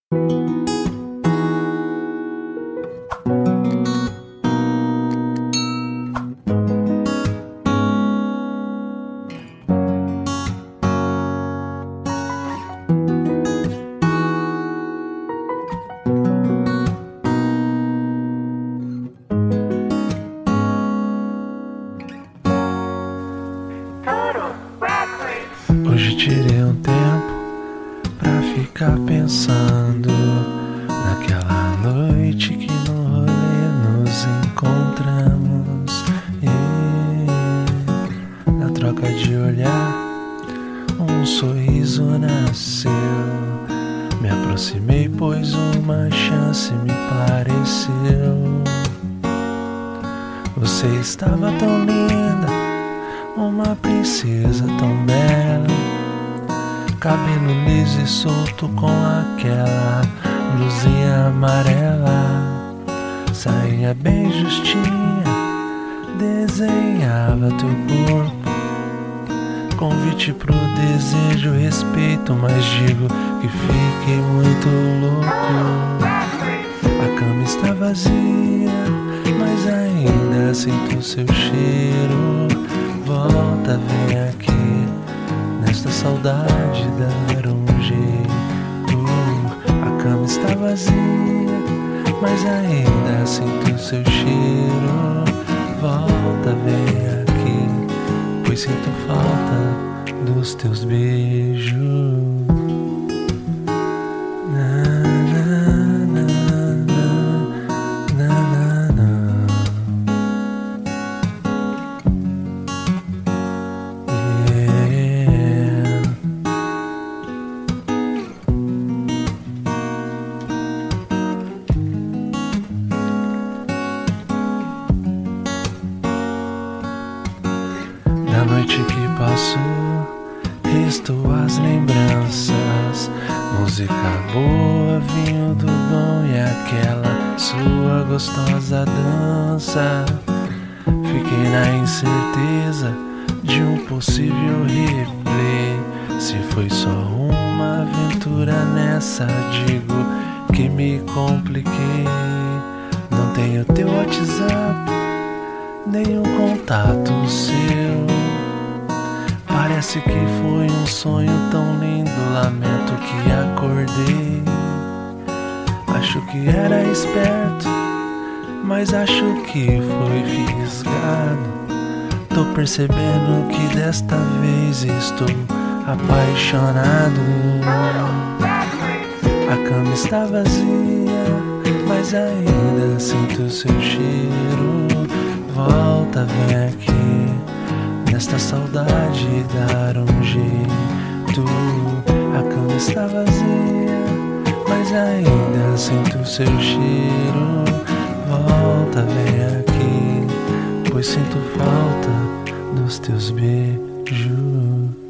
Hoje tirei um tempo pra ficar pensando naquela noite que no rolê nos encontramos. E na troca de olhar, um sorriso nasceu. Me aproximei, pois uma chance me pareceu. Você estava tão linda, uma princesa tão bela, cabelo liso e solto com aquela blusinha amarela, sainha bem justinha, desenhava teu corpo, convite pro desejo, respeito, mas digo que fiquei muito louco. A cama está vazia, mas ainda sinto seu cheiro. Volta, vem aqui, nesta saudade dar um jeito. A cama está vazia, mas ainda sinto seu cheiro. Volta, vem aqui, pois sinto falta dos teus beijos. Da noite que passou, restou as lembranças, música boa, vinho do bom e aquela sua gostosa dança. Fiquei na incerteza de um possível replay. Se foi só uma aventura nessa, digo que me compliquei. Não tenho teu WhatsApp, nenhum contato seu. Parece que foi um sonho tão lindo, lamento que acordei. Acho que era esperto, mas acho que foi fisgado. Tô percebendo que desta vez estou apaixonado. A cama está vazia, mas ainda sinto seu cheiro. Volta, vem aqui, nesta saudade dar um jeito. A cama está vazia, mas ainda sinto seu cheiro. Volta, vem aqui, pois sinto falta dos teus beijos.